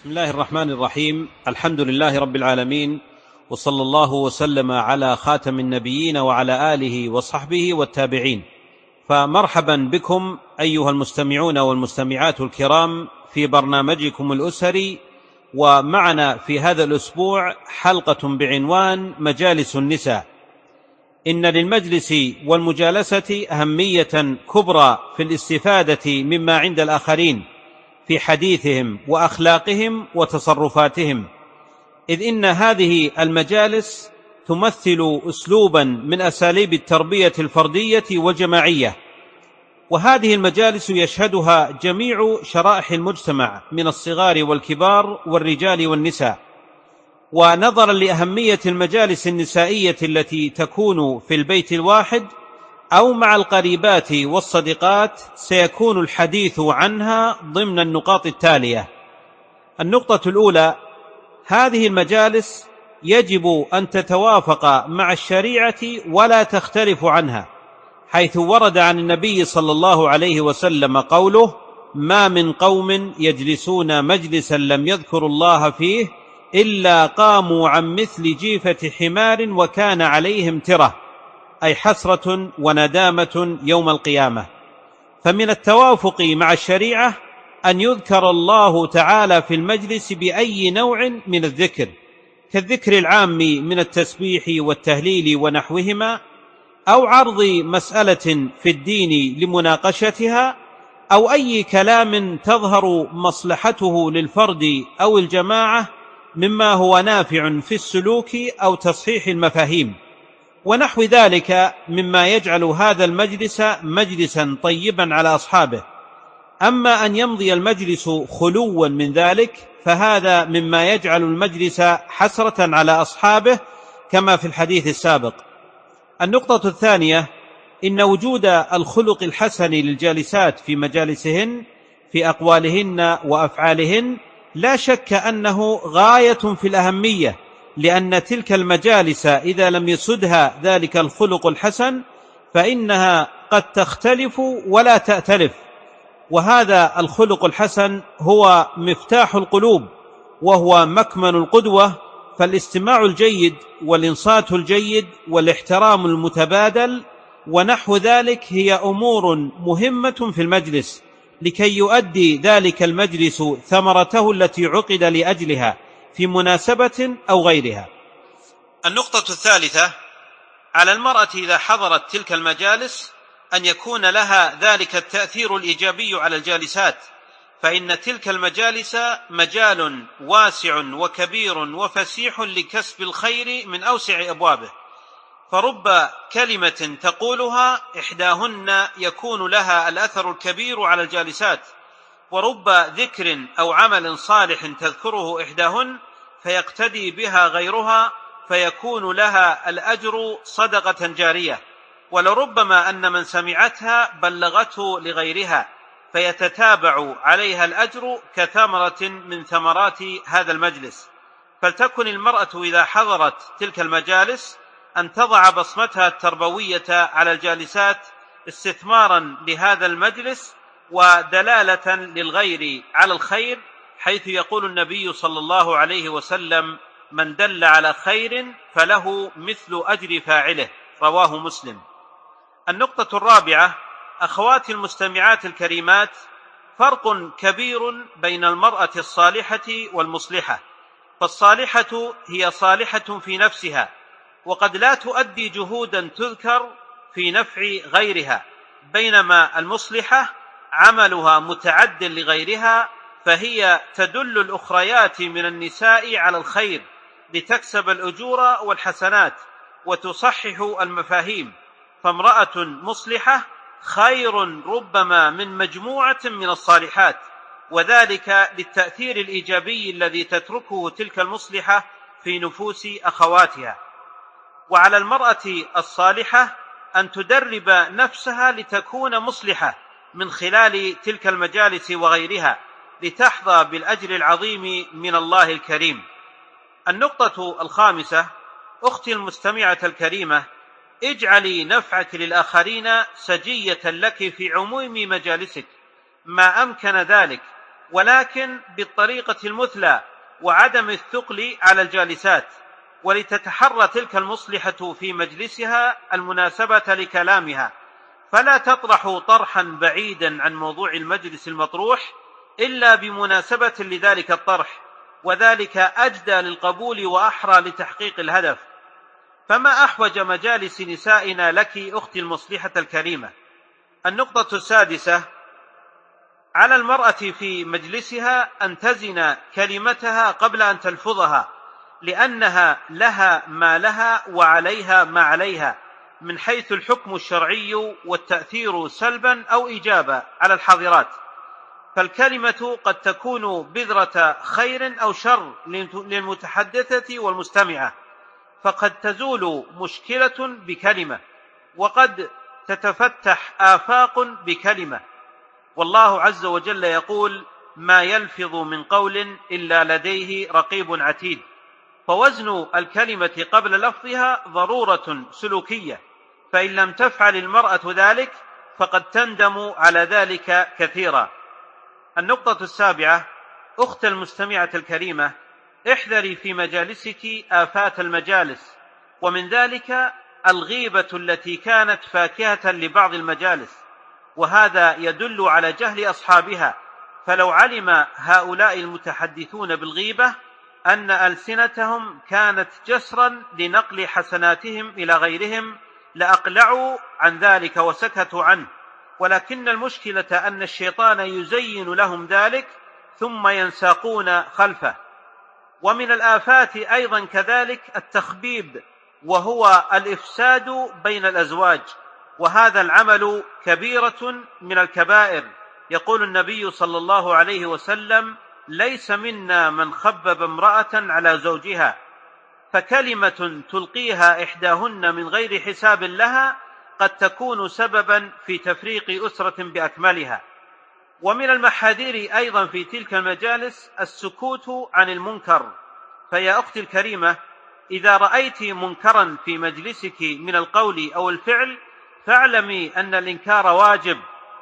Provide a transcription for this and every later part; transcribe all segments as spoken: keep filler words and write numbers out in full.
بسم الله الرحمن الرحيم. الحمد لله رب العالمين، وصلى الله وسلم على خاتم النبيين وعلى آله وصحبه والتابعين. فمرحبا بكم أيها المستمعون والمستمعات الكرام في برنامجكم الأسري، ومعنا في هذا الأسبوع حلقة بعنوان مجالس النساء. إن للمجلس والمجالسة أهمية كبرى في الاستفادة مما عند الآخرين في حديثهم وأخلاقهم وتصرفاتهم، إذ إن هذه المجالس تمثل أسلوبا من أساليب التربية الفردية والجماعية، وهذه المجالس يشهدها جميع شرائح المجتمع من الصغار والكبار والرجال والنساء. ونظرا لأهمية المجالس النسائية التي تكون في البيت الواحد أو مع القريبات والصديقات، سيكون الحديث عنها ضمن النقاط التالية. النقطة الأولى: هذه المجالس يجب أن تتوافق مع الشريعة ولا تختلف عنها، حيث ورد عن النبي صلى الله عليه وسلم قوله: ما من قوم يجلسون مجلسا لم يذكروا الله فيه إلا قاموا عن مثل جيفة حمار وكان عليهم ترة، أي حسرة وندامة يوم القيامة. فمن التوافق مع الشريعة أن يذكر الله تعالى في المجلس بأي نوع من الذكر، كالذكر العام من التسبيح والتهليل ونحوهما، أو عرض مسألة في الدين لمناقشتها، أو أي كلام تظهر مصلحته للفرد أو الجماعة مما هو نافع في السلوك أو تصحيح المفاهيم، ونحو ذلك مما يجعل هذا المجلس مجلسا طيبا على أصحابه. أما أن يمضي المجلس خلوا من ذلك فهذا مما يجعل المجلس حسرة على أصحابه، كما في الحديث السابق. النقطة الثانية: إن وجود الخلق الحسن للجالسات في مجالسهن في أقوالهن وأفعالهن لا شك أنه غاية في الأهمية، لأن تلك المجالس إذا لم يسدها ذلك الخلق الحسن فإنها قد تختلف ولا تأتلف، وهذا الخلق الحسن هو مفتاح القلوب وهو مكمن القدوة. فالاستماع الجيد والإنصات الجيد والاحترام المتبادل ونحو ذلك هي أمور مهمة في المجلس، لكي يؤدي ذلك المجلس ثمرته التي عقد لأجلها في مناسبة أو غيرها. النقطة الثالثة: على المرأة إذا حضرت تلك المجالس أن يكون لها ذلك التأثير الإيجابي على الجالسات، فإن تلك المجالس مجال واسع وكبير وفسيح لكسب الخير من أوسع أبوابه، فرب كلمة تقولها إحداهن يكون لها الأثر الكبير على الجالسات، ورب ذكر أو عمل صالح تذكره إحداهن فيقتدي بها غيرها فيكون لها الأجر صدقة جارية، ولربما أن من سمعتها بلغته لغيرها فيتتابع عليها الأجر كثمرة من ثمرات هذا المجلس. فلتكن المرأة إذا حضرت تلك المجالس أن تضع بصمتها التربوية على الجالسات استثمارا لهذا المجلس ودلالة للغير على الخير، حيث يقول النبي صلى الله عليه وسلم: من دل على خير فله مثل أجر فاعله، رواه مسلم. النقطة الرابعة: أخواتي المستمعات الكريمات، فرق كبير بين المرأة الصالحة والمصلحة، فالصالحة هي صالحة في نفسها وقد لا تؤدي جهودا تذكر في نفع غيرها، بينما المصلحة عملها متعد لغيرها، فهي تدل الأخريات من النساء على الخير لتكسب الأجور والحسنات وتصحح المفاهيم. فامرأة مصلحة خير ربما من مجموعة من الصالحات، وذلك للتأثير الإيجابي الذي تتركه تلك المصلحة في نفوس أخواتها. وعلى المرأة الصالحة أن تدرب نفسها لتكون مصلحة من خلال تلك المجالس وغيرها، لتحظى بالأجر العظيم من الله الكريم. النقطة الخامسة: أختي المستمعة الكريمة، اجعلي نفعك للآخرين سجية لك في عموم مجالسك ما أمكن ذلك، ولكن بالطريقة المثلى وعدم الثقل على الجالسات، ولتتحرى تلك المصلحة في مجلسها المناسبة لكلامها، فلا تطرح طرحا بعيدا عن موضوع المجلس المطروح إلا بمناسبة لذلك الطرح، وذلك أجدى للقبول وأحرى لتحقيق الهدف. فما أحوج مجالس نسائنا لك أختي المصلحة الكريمة. النقطة السادسة: على المرأة في مجلسها أن تزن كلمتها قبل أن تلفظها، لأنها لها ما لها وعليها ما عليها من حيث الحكم الشرعي والتأثير سلبا أو إيجابا على الحاضرات. فالكلمة قد تكون بذرة خير أو شر للمتحدثة والمستمعة، فقد تزول مشكلة بكلمة، وقد تتفتح آفاق بكلمة. والله عز وجل يقول: ما يلفظ من قول إلا لديه رقيب عتيد. فوزن الكلمة قبل لفظها ضرورة سلوكية، فإن لم تفعل المرأة ذلك فقد تندم على ذلك كثيرا. النقطة السابعة: أخت المستمعة الكريمة، احذري في مجالسك آفات المجالس، ومن ذلك الغيبة التي كانت فاكهة لبعض المجالس، وهذا يدل على جهل أصحابها. فلو علم هؤلاء المتحدثون بالغيبة أن ألسنتهم كانت جسرا لنقل حسناتهم إلى غيرهم لأقلعوا عن ذلك وسكتوا عنه، ولكن المشكلة أن الشيطان يزين لهم ذلك ثم ينساقون خلفه. ومن الآفات أيضا كذلك التخبيب، وهو الإفساد بين الأزواج، وهذا العمل كبيرة من الكبائر. يقول النبي صلى الله عليه وسلم: ليس منا من خبب امرأة على زوجها. فكلمة تلقيها إحداهن من غير حساب لها قد تكون سببا في تفريق أسرة بأكملها. ومن المحاذير أيضا في تلك المجالس السكوت عن المنكر. فيا أختي الكريمة، إذا رأيت منكرا في مجلسك من القول أو الفعل فاعلمي أن الإنكار واجب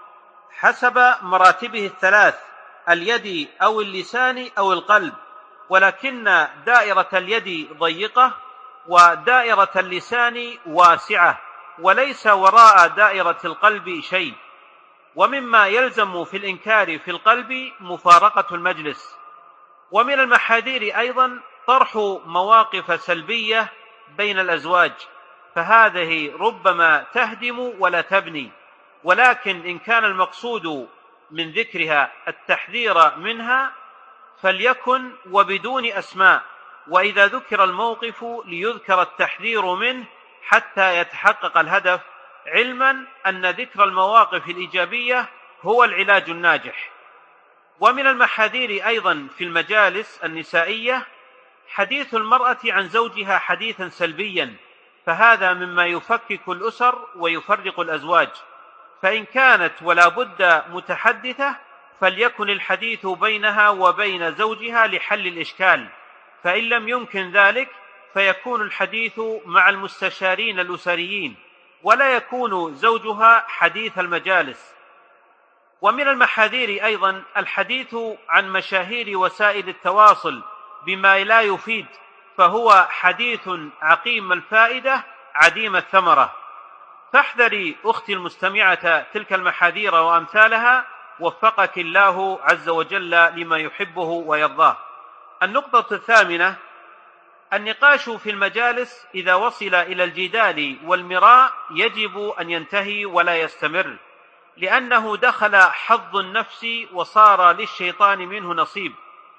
حسب مراتبه الثلاث: اليد أو اللسان أو القلب، ولكن دائرة اليد ضيقة ودائرة اللسان واسعة، وليس وراء دائرة القلب شيء. ومما يلزم في الإنكار في القلب مفارقة المجلس. ومن المحاذير أيضا طرح مواقف سلبية بين الأزواج، فهذه ربما تهدم ولا تبني، ولكن إن كان المقصود من ذكرها التحذير منها فليكن وبدون أسماء، وإذا ذكر الموقف ليذكر التحذير منه حتى يتحقق الهدف، علما أن ذكر المواقف الإيجابية هو العلاج الناجح. ومن المحاذير أيضا في المجالس النسائية حديث المرأة عن زوجها حديثا سلبيا، فهذا مما يفكك الأسر ويفرق الأزواج. فإن كانت ولا بد متحدثة فليكن الحديث بينها وبين زوجها لحل الإشكال، فإن لم يمكن ذلك فيكون الحديث مع المستشارين الأسريين، ولا يكون زوجها حديث المجالس. ومن المحاذير أيضا الحديث عن مشاهير وسائل التواصل بما لا يفيد، فهو حديث عقيم الفائدة عديم الثمرة. فاحذري أختي المستمعة تلك المحاذير وأمثالها، وفقك الله عز وجل لما يحبه ويرضاه. النقطة الثامنة: النقاش في المجالس إذا وصل إلى الجدال والمراء يجب أن ينتهي ولا يستمر، لأنه دخل حظ النفس وصار للشيطان منه نصيب،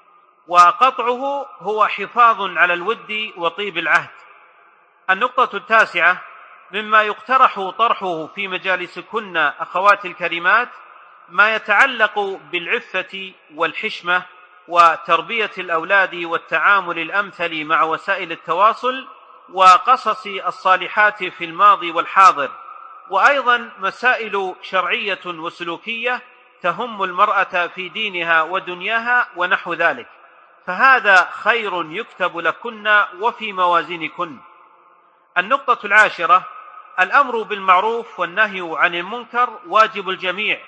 وقطعه هو حفاظ على الود وطيب العهد. النقطة التاسعة: مما يقترح طرحه في مجالسكن أخوات الكريمات ما يتعلق بالعفة والحشمة وتربية الأولاد والتعامل الأمثل مع وسائل التواصل وقصص الصالحات في الماضي والحاضر، وأيضا مسائل شرعية وسلوكية تهم المرأة في دينها ودنياها ونحو ذلك، فهذا خير يكتب لكن وفي موازينكن. النقطة العاشرة: الأمر بالمعروف والنهي عن المنكر واجب الجميع،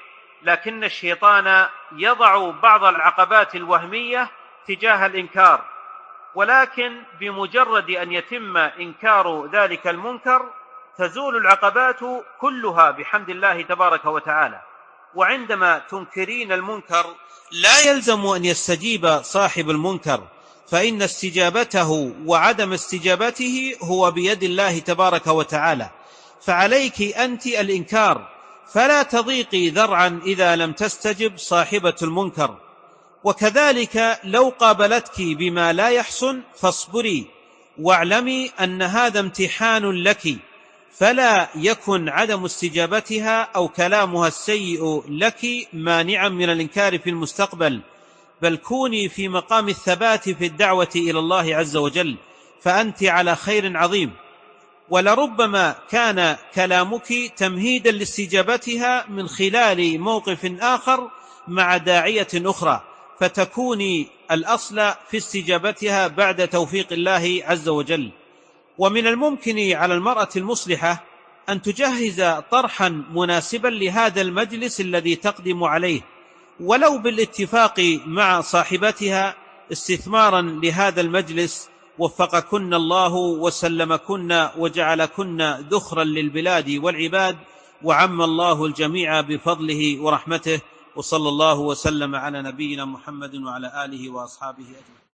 لكن الشيطان يضع بعض العقبات الوهمية تجاه الإنكار، ولكن بمجرد أن يتم إنكار ذلك المنكر تزول العقبات كلها بحمد الله تبارك وتعالى. وعندما تنكرين المنكر لا يلزم أن يستجيب صاحب المنكر، فإن استجابته وعدم استجابته هو بيد الله تبارك وتعالى، فعليك أنت الإنكار، فلا تضيقي ذرعا إذا لم تستجب صاحبة المنكر. وكذلك لو قابلتك بما لا يحسن فاصبري واعلمي أن هذا امتحان لك، فلا يكن عدم استجابتها أو كلامها السيء لك مانعا من الإنكار في المستقبل، بل كوني في مقام الثبات في الدعوة إلى الله عز وجل، فأنت على خير عظيم. ولربما كان كلامك تمهيدا لاستجابتها من خلال موقف آخر مع داعية أخرى، فتكوني الأصل في استجابتها بعد توفيق الله عز وجل. ومن الممكن على المرأة المصلحة أن تجهز طرحا مناسبا لهذا المجلس الذي تقدم عليه، ولو بالاتفاق مع صاحبتها استثمارا لهذا المجلس، وفقكن الله وسلمكن وجعلكن ذخرا للبلاد والعباد، وعم الله الجميع بفضله ورحمته، وصلى الله وسلم على نبينا محمد وعلى آله وأصحابه أجمعين.